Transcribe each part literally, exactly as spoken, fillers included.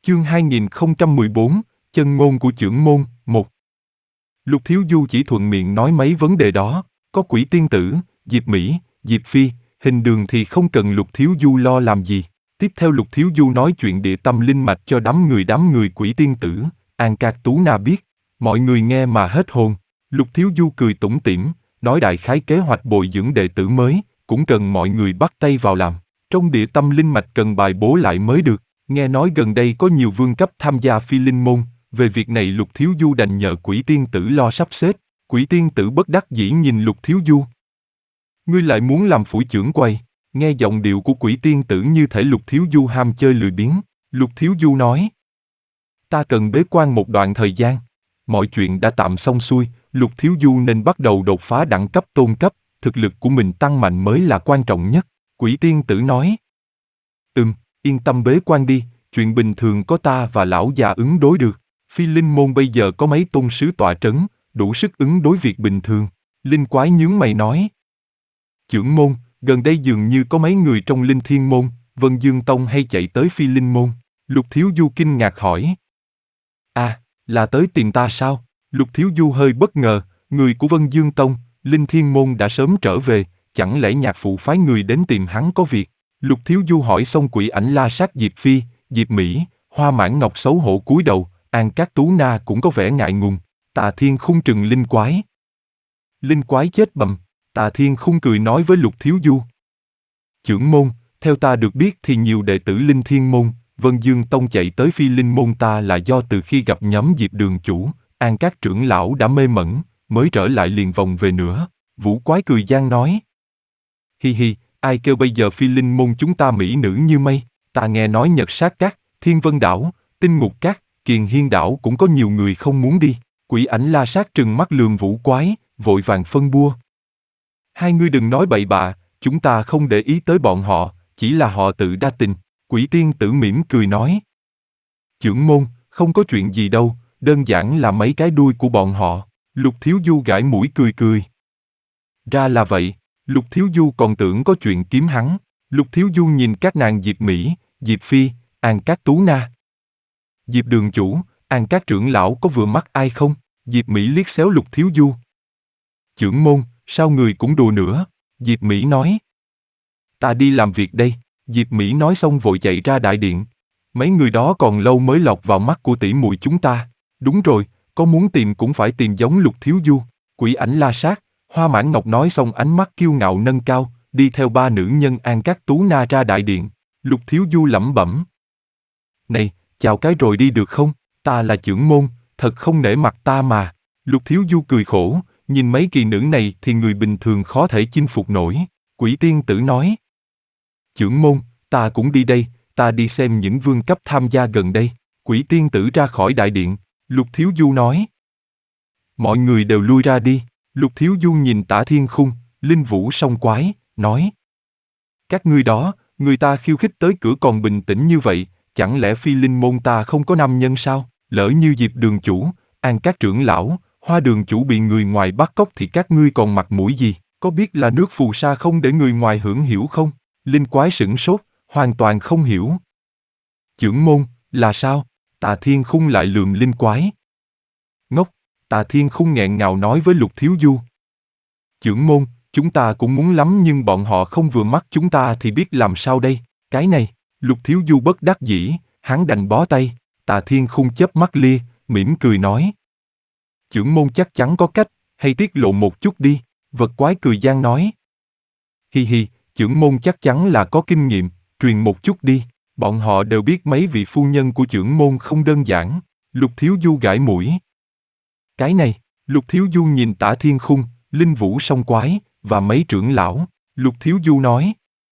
Chương hai nghìn không trăm mười bốn, chân ngôn của chưởng môn, một. Lục Thiếu Du chỉ thuận miệng nói mấy vấn đề đó, có Quỷ Tiên Tử, Diệp Mỹ, Diệp Phi, Hình Đường thì không cần Lục Thiếu Du lo làm gì. Tiếp theo Lục Thiếu Du nói chuyện địa tâm linh mạch cho đám người đám người Quỷ Tiên Tử, An Cát Tú Na biết. Mọi người nghe mà hết hồn. Lục Thiếu Du cười tủm tỉm, nói đại khái kế hoạch bồi dưỡng đệ tử mới, cũng cần mọi người bắt tay vào làm. Trong địa tâm linh mạch cần bài bố lại mới được. Nghe nói gần đây có nhiều vương cấp tham gia phi linh môn, về việc này Lục Thiếu Du đành nhờ Quỷ Tiên Tử lo sắp xếp. Quỷ Tiên Tử bất đắc dĩ nhìn Lục Thiếu Du. Ngươi lại muốn làm phủi chưởng quay? Nghe giọng điệu của Quỷ Tiên Tử như thể Lục Thiếu Du ham chơi lười biếng. Lục Thiếu Du nói: Ta cần bế quan một đoạn thời gian. Mọi chuyện đã tạm xong xuôi, Lục Thiếu Du nên bắt đầu đột phá đẳng cấp tôn cấp, thực lực của mình tăng mạnh mới là quan trọng nhất. Quỷ Tiên Tử nói: Ừm, yên tâm bế quan đi, chuyện bình thường có ta và lão già ứng đối được. Phi linh môn bây giờ có mấy tôn sứ tọa trấn, đủ sức ứng đối việc bình thường. Linh Quái nhướng mày nói: Chưởng môn, gần đây dường như có mấy người trong Linh Thiên môn, Vân Dương Tông hay chạy tới phi linh môn. Lục Thiếu Du kinh ngạc hỏi: À, là tới tìm ta sao? Lục Thiếu Du hơi bất ngờ, người của Vân Dương Tông, Linh Thiên môn đã sớm trở về, chẳng lẽ nhạc phụ phái người đến tìm hắn có việc? Lục Thiếu Du hỏi xong Quỷ Ảnh La Sát Diệp Phi, Diệp Mỹ, Hoa Mãn Ngọc xấu hổ cúi đầu, An Cát Tú Na cũng có vẻ ngại ngùng. Tà Thiên Khung trừng Linh Quái. Linh Quái chết bầm. Tà Thiên Khung cười nói với Lục Thiếu Du: Chưởng môn, theo ta được biết thì nhiều đệ tử Linh Thiên môn, Vân Dương Tông chạy tới phi linh môn ta là do từ khi gặp nhóm Diệp Đường chủ, An Cát trưởng lão đã mê mẩn, mới trở lại liền vòng về nữa. Vũ Quái cười gian nói: Hi hi, ai kêu bây giờ phi linh môn chúng ta mỹ nữ như mây, ta nghe nói Nhật Sát Các, Thiên Vân Đảo, Tinh Ngục Các, Kiền Hiên Đảo cũng có nhiều người không muốn đi. Quỷ Ảnh La Sát trừng mắt lườm Vũ Quái, vội vàng phân bua: Hai ngươi đừng nói bậy bạ, chúng ta không để ý tới bọn họ, chỉ là họ tự đa tình. Quỷ Tiên Tử mỉm cười nói: Chưởng môn, không có chuyện gì đâu, đơn giản là mấy cái đuôi của bọn họ. Lục Thiếu Du gãi mũi cười cười. Ra là vậy. Lục Thiếu Du còn tưởng có chuyện kiếm hắn. Lục Thiếu Du nhìn các nàng Diệp Mỹ, Diệp Phi, An Cát Tú Na. Diệp đường chủ, An Cát trưởng lão có vừa mắt ai không? Diệp Mỹ liếc xéo Lục Thiếu Du. Chưởng môn, sao người cũng đùa nữa? Diệp Mỹ nói. Ta đi làm việc đây. Diệp Mỹ nói xong vội chạy ra đại điện. Mấy người đó còn lâu mới lọt vào mắt của tỷ muội chúng ta. Đúng rồi, có muốn tìm cũng phải tìm giống Lục Thiếu Du. Quỷ Ảnh La Sát, Hoa Mãn Ngọc nói xong ánh mắt kiêu ngạo nâng cao, đi theo ba nữ nhân An Cát Tú Na ra đại điện. Lục Thiếu Du lẩm bẩm: Này, chào cái rồi đi được không? Ta là chưởng môn, thật không nể mặt ta mà. Lục Thiếu Du cười khổ, nhìn mấy kỳ nữ này thì người bình thường khó thể chinh phục nổi. Quỷ Tiên Tử nói: Chưởng môn, ta cũng đi đây, ta đi xem những vương cấp tham gia gần đây. Quỷ Tiên Tử ra khỏi đại điện. Lục Thiếu Du nói: Mọi người đều lui ra đi. Lục Thiếu Du nhìn Tả Thiên Khung, Linh Vũ Song Quái, nói: Các ngươi đó, người ta khiêu khích tới cửa còn bình tĩnh như vậy, chẳng lẽ phi linh môn ta không có nam nhân sao? Lỡ như Diệp đường chủ, An Cát trưởng lão, Hoa đường chủ bị người ngoài bắt cóc thì các ngươi còn mặt mũi gì? Có biết là nước phù sa không để người ngoài hưởng hiểu không? Linh Quái sửng sốt, hoàn toàn không hiểu. Chưởng môn, là sao? Tà Thiên Khung lại lườm Linh Quái. Ngốc. Tà Thiên Khung nghẹn ngào nói với Lục Thiếu Du. Chưởng môn, chúng ta cũng muốn lắm nhưng bọn họ không vừa mắt chúng ta thì biết làm sao đây? Cái này, Lục Thiếu Du bất đắc dĩ, hắn đành bó tay. Tà Thiên Khung chớp mắt lia, mỉm cười nói: Chưởng môn chắc chắn có cách, hay tiết lộ một chút đi. Vật Quái cười gian nói: Hi hi, chưởng môn chắc chắn là có kinh nghiệm, truyền một chút đi. Bọn họ đều biết mấy vị phu nhân của chưởng môn không đơn giản. Lục Thiếu Du gãi mũi. Cái này, Lục Thiếu Du nhìn Tả Thiên Khung, Linh Vũ Song Quái, và mấy trưởng lão. Lục Thiếu Du nói: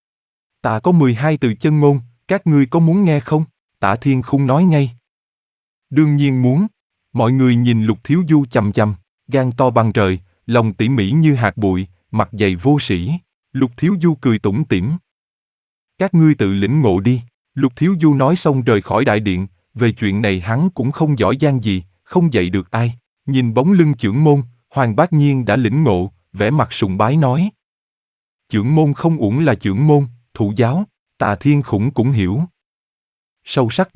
Ta có mười hai từ chân ngôn, các ngươi có muốn nghe không? Tả Thiên Khung nói ngay: Đương nhiên muốn. Mọi người nhìn Lục Thiếu Du chằm chằm, gan to bằng trời, lòng tỉ mỉ như hạt bụi, mặt dày vô sĩ. Lục Thiếu Du cười tủm tỉm: Các ngươi tự lĩnh ngộ đi. Lục Thiếu Du nói xong rời khỏi đại điện. Về chuyện này hắn cũng không giỏi giang gì, không dạy được ai. Nhìn bóng lưng chưởng môn, Hoàng Bác Nhiên đã lĩnh ngộ, vẻ mặt sùng bái nói: Chưởng môn không uổng là chưởng môn, thụ giáo. Tà Thiên Khủng cũng hiểu. Sâu sắc thật,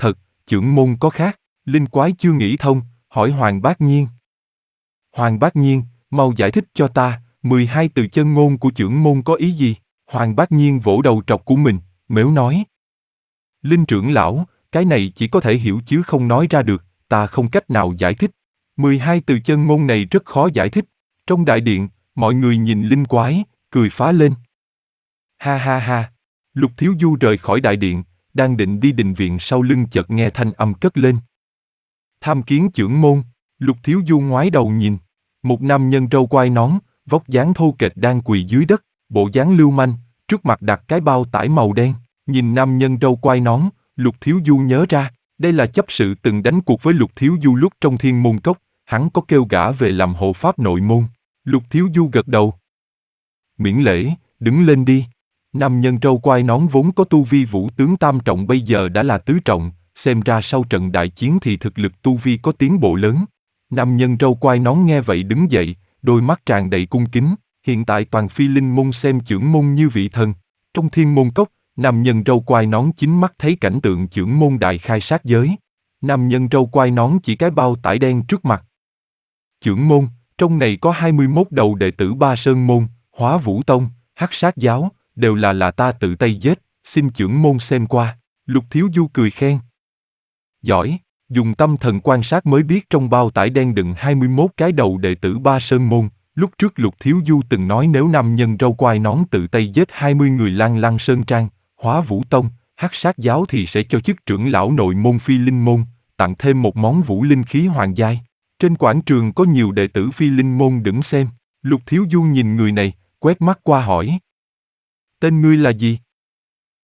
Chưởng môn có khác, Linh Quái chưa nghĩ thông, hỏi Hoàng Bác Nhiên. Hoàng Bác Nhiên, mau giải thích cho ta, mười hai từ chân ngôn của chưởng môn có ý gì? Hoàng Bác Nhiên vỗ đầu trọc của mình, mếu nói. Linh trưởng lão, cái này chỉ có thể hiểu chứ không nói ra được, ta không cách nào giải thích. mười hai từ chân ngôn này rất khó giải thích. Trong đại điện, mọi người nhìn Linh Quái, cười phá lên. Ha ha ha. Lục Thiếu Du rời khỏi đại điện, đang định đi đình viện sau lưng chợt nghe thanh âm cất lên. Tham kiến chưởng môn. Lục Thiếu Du ngoái đầu nhìn. Một nam nhân râu quai nón, vóc dáng thô kệch đang quỳ dưới đất, bộ dáng lưu manh, trước mặt đặt cái bao tải màu đen. Nhìn nam nhân râu quai nón, Lục Thiếu Du nhớ ra, đây là chấp sự từng đánh cuộc với Lục Thiếu Du lúc trong Thiên Môn Cốc, hắn có kêu gã về làm hộ pháp nội môn. Lục Thiếu Du gật đầu. Miễn lễ, đứng lên đi. Nam nhân râu quai nón vốn có tu vi vũ tướng tam trọng bây giờ đã là tứ trọng, xem ra sau trận đại chiến thì thực lực tu vi có tiến bộ lớn. Nam nhân râu quai nón nghe vậy đứng dậy, đôi mắt tràn đầy cung kính, hiện tại toàn phi linh môn xem chưởng môn như vị thần. Trong Thiên Môn Cốc, nam nhân râu quai nón chính mắt thấy cảnh tượng chưởng môn đại khai sát giới. Nam nhân râu quai nón chỉ cái bao tải đen trước mặt. Chưởng môn, trong này có hai mươi mốt đầu đệ tử Ba Sơn môn, Hóa Vũ tông, Hắc Sát giáo, đều là là ta tự tay giết, xin chưởng môn xem qua. Lục Thiếu Du cười khen. Giỏi, dùng tâm thần quan sát mới biết trong bao tải đen đựng hai mươi mốt cái đầu đệ tử Ba Sơn môn. Lúc trước Lục Thiếu Du từng nói nếu nam nhân râu quai nón tự tay giết hai mươi người Lan Lăng Sơn Trang, Hóa Vũ tông, Hắc Sát giáo thì sẽ cho chức trưởng lão nội môn phi linh môn, tặng thêm một món vũ linh khí hoàng giai. Trên quảng trường có nhiều đệ tử phi linh môn đứng xem. Lục Thiếu Du nhìn người này, quét mắt qua hỏi. Tên ngươi là gì?